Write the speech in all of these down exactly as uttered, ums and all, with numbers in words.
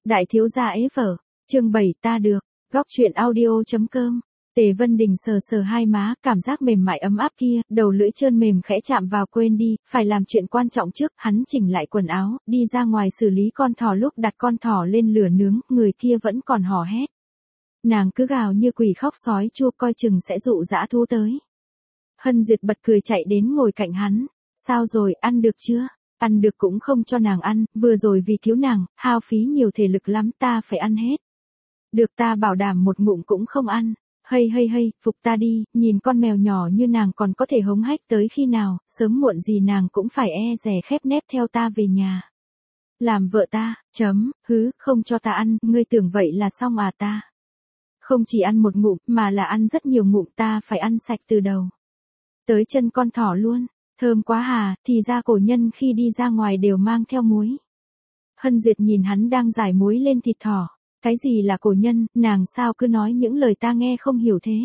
Đại thiếu gia ế vở, chương bảy ta được, góc truyện audio.com. Tề Vân Đình sờ sờ hai má, cảm giác mềm mại ấm áp kia, đầu lưỡi trơn mềm khẽ chạm vào quên đi, phải làm chuyện quan trọng trước, hắn chỉnh lại quần áo, đi ra ngoài xử lý con thỏ lúc đặt con thỏ lên lửa nướng, người kia vẫn còn hò hét. Nàng cứ gào như quỷ khóc sói chua coi chừng sẽ dụ dã thú tới. Hân Duyệt bật cười chạy đến ngồi cạnh hắn, sao rồi, ăn được chưa? Ăn được cũng không cho nàng ăn, vừa rồi vì cứu nàng, hao phí nhiều thể lực lắm ta phải ăn hết. Được ta bảo đảm một ngụm cũng không ăn. Hây hây hây, phục ta đi, nhìn con mèo nhỏ như nàng còn có thể hống hách tới khi nào, sớm muộn gì nàng cũng phải e dè khép nép theo ta về nhà. Làm vợ ta, chấm, hứ, không cho ta ăn, ngươi tưởng vậy là xong à ta. Không chỉ ăn một ngụm, mà là ăn rất nhiều ngụm ta phải ăn sạch từ đầu. Tới chân con thỏ luôn, thơm quá hà, thì ra cổ nhân khi đi ra ngoài đều mang theo muối. Hân Duyệt nhìn hắn đang rải muối lên thịt thỏ. Cái gì là cổ nhân, nàng sao cứ nói những lời ta nghe không hiểu thế.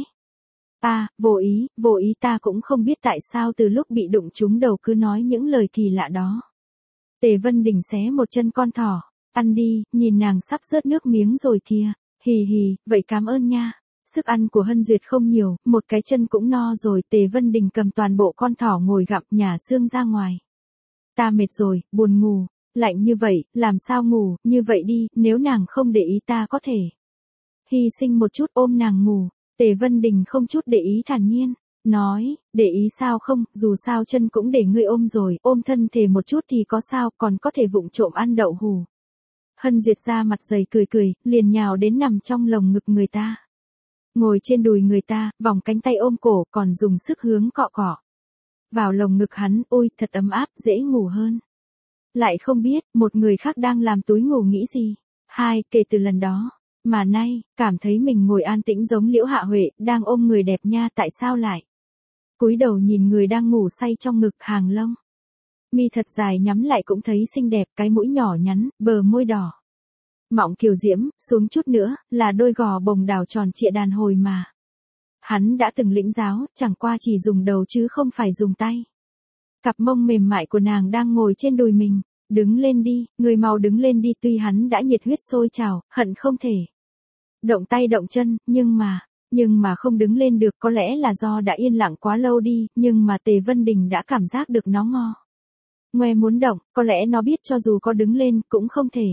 À, vô ý, vô ý ta cũng không biết tại sao từ lúc bị đụng trúng đầu cứ nói những lời kỳ lạ đó. Tề Vân Đình xé một chân con thỏ, ăn đi, nhìn nàng sắp rớt nước miếng rồi kìa, hì hì, vậy cảm ơn nha. Sức ăn của Hân Duyệt không nhiều, một cái chân cũng no rồi, Tề Vân Đình cầm toàn bộ con thỏ ngồi gặm nhả xương ra ngoài. Ta mệt rồi, buồn ngủ. Lạnh như vậy, làm sao ngủ, như vậy đi, nếu nàng không để ý ta có thể hy sinh một chút ôm nàng ngủ. Tề Vân Đình không chút để ý thản nhiên, nói, để ý sao không, dù sao chân cũng để ngươi ôm rồi, ôm thân thể một chút thì có sao, còn có thể vụng trộm ăn đậu hù. Hân Duyệt ra mặt dày cười cười, liền nhào đến nằm trong lồng ngực người ta. Ngồi trên đùi người ta, vòng cánh tay ôm cổ, còn dùng sức hướng cọ cọ. Vào lồng ngực hắn, ôi, thật ấm áp, dễ ngủ hơn. Lại không biết, một người khác đang làm túi ngủ nghĩ gì. Hai, kể từ lần đó, mà nay, cảm thấy mình ngồi an tĩnh giống Liễu Hạ Huệ, đang ôm người đẹp nha, tại sao lại? Cúi đầu nhìn người đang ngủ say trong ngực hàng lông. Mi thật dài nhắm lại cũng thấy xinh đẹp, cái mũi nhỏ nhắn, bờ môi đỏ. Mọng kiều diễm, xuống chút nữa, là đôi gò bồng đào tròn trịa đàn hồi mà. Hắn đã từng lĩnh giáo, chẳng qua chỉ dùng đầu chứ không phải dùng tay. Cặp mông mềm mại của nàng đang ngồi trên đùi mình, đứng lên đi, người mau đứng lên đi, tuy hắn đã nhiệt huyết sôi trào, hận không thể động tay động chân, nhưng mà, nhưng mà không đứng lên được, có lẽ là do đã yên lặng quá lâu đi, nhưng mà Tề Vân Đình đã cảm giác được nó ngo. Ngoe muốn động, có lẽ nó biết cho dù có đứng lên cũng không thể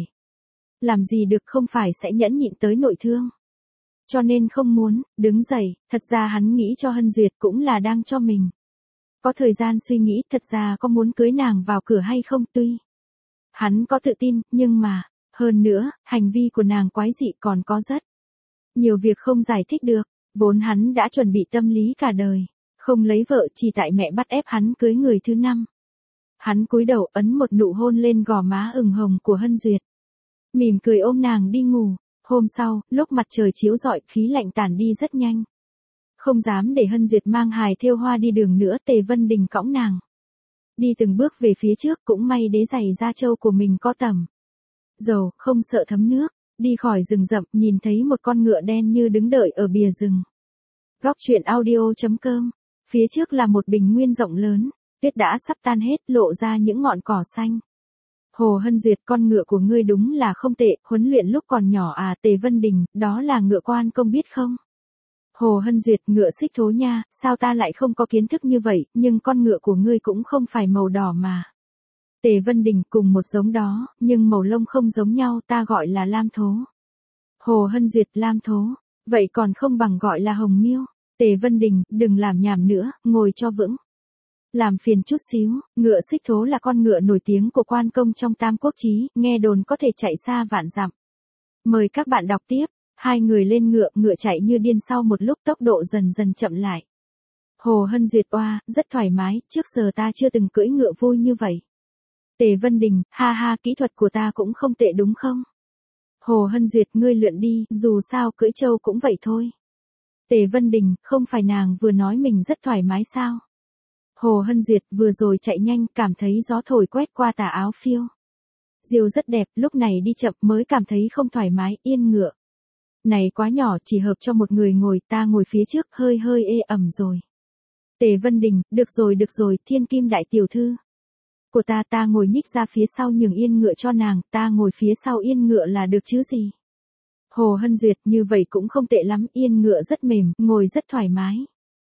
làm gì được, không phải sẽ nhẫn nhịn tới nội thương. Cho nên không muốn đứng dậy, thật ra hắn nghĩ cho Hân Duyệt cũng là đang cho mình có thời gian suy nghĩ, thật ra có muốn cưới nàng vào cửa hay không, tuy hắn có tự tin, nhưng mà, hơn nữa, hành vi của nàng quái dị, còn có rất nhiều việc không giải thích được, vốn hắn đã chuẩn bị tâm lý cả đời, không lấy vợ chỉ tại mẹ bắt ép hắn cưới người thứ năm. Hắn cúi đầu ấn một nụ hôn lên gò má ửng hồng của Hân Duyệt, mỉm cười ôm nàng đi ngủ. Hôm sau, lúc mặt trời chiếu rọi, khí lạnh tản đi rất nhanh. Không dám để Hân Duyệt mang hài thêu hoa đi đường nữa, Tề Vân Đình cõng nàng đi từng bước về phía trước, cũng may đế giày da trâu của mình có tầm dầu, không sợ thấm nước. Đi khỏi rừng rậm, nhìn thấy một con ngựa đen như đứng đợi ở bìa rừng. Góc truyện audio.com. Phía trước là một bình nguyên rộng lớn, tuyết đã sắp tan hết, lộ ra những ngọn cỏ xanh. Hồ Hân Duyệt, con ngựa của ngươi đúng là không tệ, huấn luyện lúc còn nhỏ à? Tề Vân Đình, đó là ngựa quan công biết không? Hồ Hân Duyệt, ngựa xích thố nha, sao ta lại không có kiến thức như vậy, nhưng con ngựa của ngươi cũng không phải màu đỏ mà. Tề Vân Đình, cùng một giống đó, nhưng màu lông không giống nhau, ta gọi là lam thố. Hồ Hân Duyệt, lam thố, vậy còn không bằng gọi là hồng miêu. Tề Vân Đình, đừng làm nhảm nữa, ngồi cho vững. Làm phiền chút xíu, ngựa xích thố là con ngựa nổi tiếng của quan công trong Tam Quốc Chí, nghe đồn có thể chạy xa vạn dặm. Mời các bạn đọc tiếp. Hai người lên ngựa, ngựa chạy như điên, sau một lúc tốc độ dần dần chậm lại. Hồ Hân Duyệt, oa, rất thoải mái, trước giờ ta chưa từng cưỡi ngựa vui như vậy. Tề Vân Đình, ha ha, kỹ thuật của ta cũng không tệ đúng không? Hồ Hân Duyệt, ngươi lượn đi, dù sao cưỡi trâu cũng vậy thôi. Tề Vân Đình, không phải nàng vừa nói mình rất thoải mái sao? Hồ Hân Duyệt, vừa rồi chạy nhanh, cảm thấy gió thổi quét qua tà áo phiêu diều rất đẹp, lúc này đi chậm mới cảm thấy không thoải mái, yên ngựa này quá nhỏ, chỉ hợp cho một người ngồi, ta ngồi phía trước, hơi hơi ê ẩm rồi. Tề Vân Đình, được rồi được rồi, thiên kim đại tiểu thư. Của ta ta ngồi nhích ra phía sau nhường yên ngựa cho nàng, ta ngồi phía sau yên ngựa là được chứ gì. Hồ Hân Duyệt như vậy cũng không tệ lắm, yên ngựa rất mềm, ngồi rất thoải mái.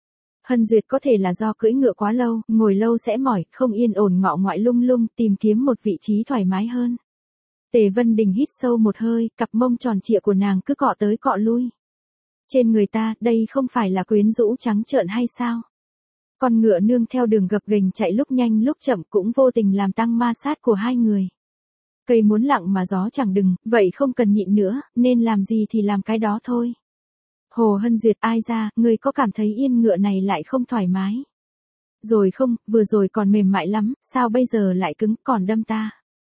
Hân Duyệt có thể là do cưỡi ngựa quá lâu, ngồi lâu sẽ mỏi, không yên ổn ngọ ngoại lung lung, tìm kiếm một vị trí thoải mái hơn. Tề Vân Đình hít sâu một hơi, cặp mông tròn trịa của nàng cứ cọ tới cọ lui. Trên người ta, đây không phải là quyến rũ trắng trợn hay sao? Con ngựa nương theo đường gập ghềnh chạy lúc nhanh lúc chậm cũng vô tình làm tăng ma sát của hai người. Cây muốn lặng mà gió chẳng đừng, vậy không cần nhịn nữa, nên làm gì thì làm cái đó thôi. Hồ Hân Duyệt ai ra, người có cảm thấy yên ngựa này lại không thoải mái? Rồi không, vừa rồi còn mềm mại lắm, sao bây giờ lại cứng, còn đâm ta?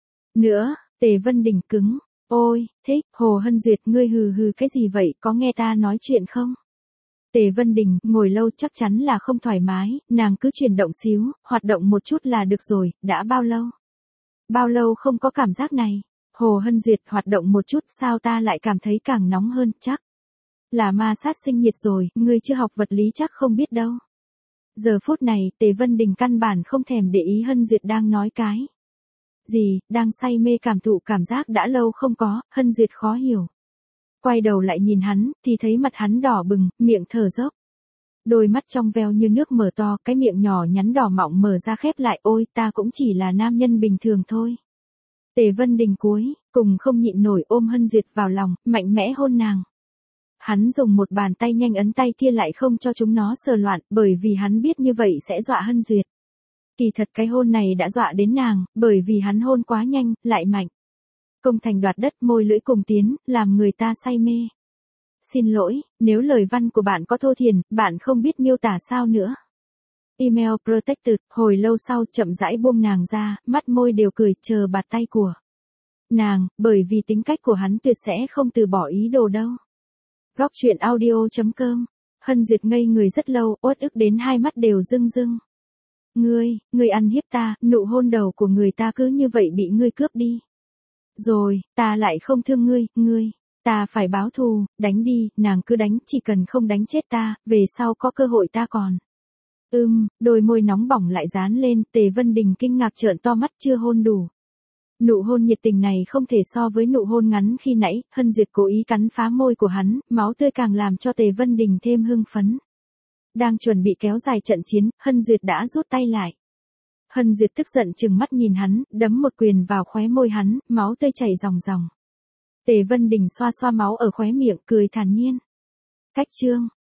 Nữa, Tề Vân Đình cứng, ôi, thích, Hồ Hân Duyệt ngươi hừ hừ cái gì vậy, có nghe ta nói chuyện không? Tề Vân Đình, ngồi lâu chắc chắn là không thoải mái, nàng cứ chuyển động xíu, hoạt động một chút là được rồi, đã bao lâu? Bao lâu không có cảm giác này? Hồ Hân Duyệt hoạt động một chút sao ta lại cảm thấy càng nóng hơn, chắc là ma sát sinh nhiệt rồi, ngươi chưa học vật lý chắc không biết đâu. Giờ phút này, Tề Vân Đình căn bản không thèm để ý Hân Duyệt đang nói cái gì, đang say mê cảm thụ cảm giác đã lâu không có, Hân Duyệt khó hiểu. Quay đầu lại nhìn hắn, thì thấy mặt hắn đỏ bừng, miệng thở dốc. Đôi mắt trong veo như nước mở to, cái miệng nhỏ nhắn đỏ mọng mở ra khép lại, ôi, ta cũng chỉ là nam nhân bình thường thôi. Tề Vân Đình cuối, cùng không nhịn nổi ôm Hân Duyệt vào lòng, mạnh mẽ hôn nàng. Hắn dùng một bàn tay nhanh ấn tay kia lại không cho chúng nó sờ loạn, bởi vì hắn biết như vậy sẽ dọa Hân Duyệt. Kỳ thật cái hôn này đã dọa đến nàng, bởi vì hắn hôn quá nhanh, lại mạnh. Công thành đoạt đất, môi lưỡi cùng tiến, làm người ta say mê. Xin lỗi, nếu lời văn của bạn có thô thiển, bạn không biết miêu tả sao nữa. Email protected, hồi lâu sau chậm rãi buông nàng ra, mắt môi đều cười, chờ bạt tay của nàng, bởi vì tính cách của hắn tuyệt sẽ không từ bỏ ý đồ đâu. Góc truyện audio chấm com. Hân Duyệt ngây người rất lâu, uất ức đến hai mắt đều rưng rưng. Ngươi, ngươi ăn hiếp ta, nụ hôn đầu của người ta cứ như vậy bị ngươi cướp đi. Rồi, ta lại không thương ngươi, ngươi, ta phải báo thù, đánh đi, nàng cứ đánh, chỉ cần không đánh chết ta, về sau có cơ hội ta còn. Ưm, đôi môi nóng bỏng lại dán lên, Tề Vân Đình kinh ngạc trợn to mắt chưa hôn đủ. Nụ hôn nhiệt tình này không thể so với nụ hôn ngắn khi nãy, Hân Duyệt cố ý cắn phá môi của hắn, máu tươi càng làm cho Tề Vân Đình thêm hưng phấn. Đang chuẩn bị kéo dài trận chiến, Hân Duyệt đã rút tay lại. Hân Duyệt tức giận trừng mắt nhìn hắn, đấm một quyền vào khóe môi hắn, máu tươi chảy ròng ròng. Tề Vân Đình xoa xoa máu ở khóe miệng, cười thản nhiên. Cách chương.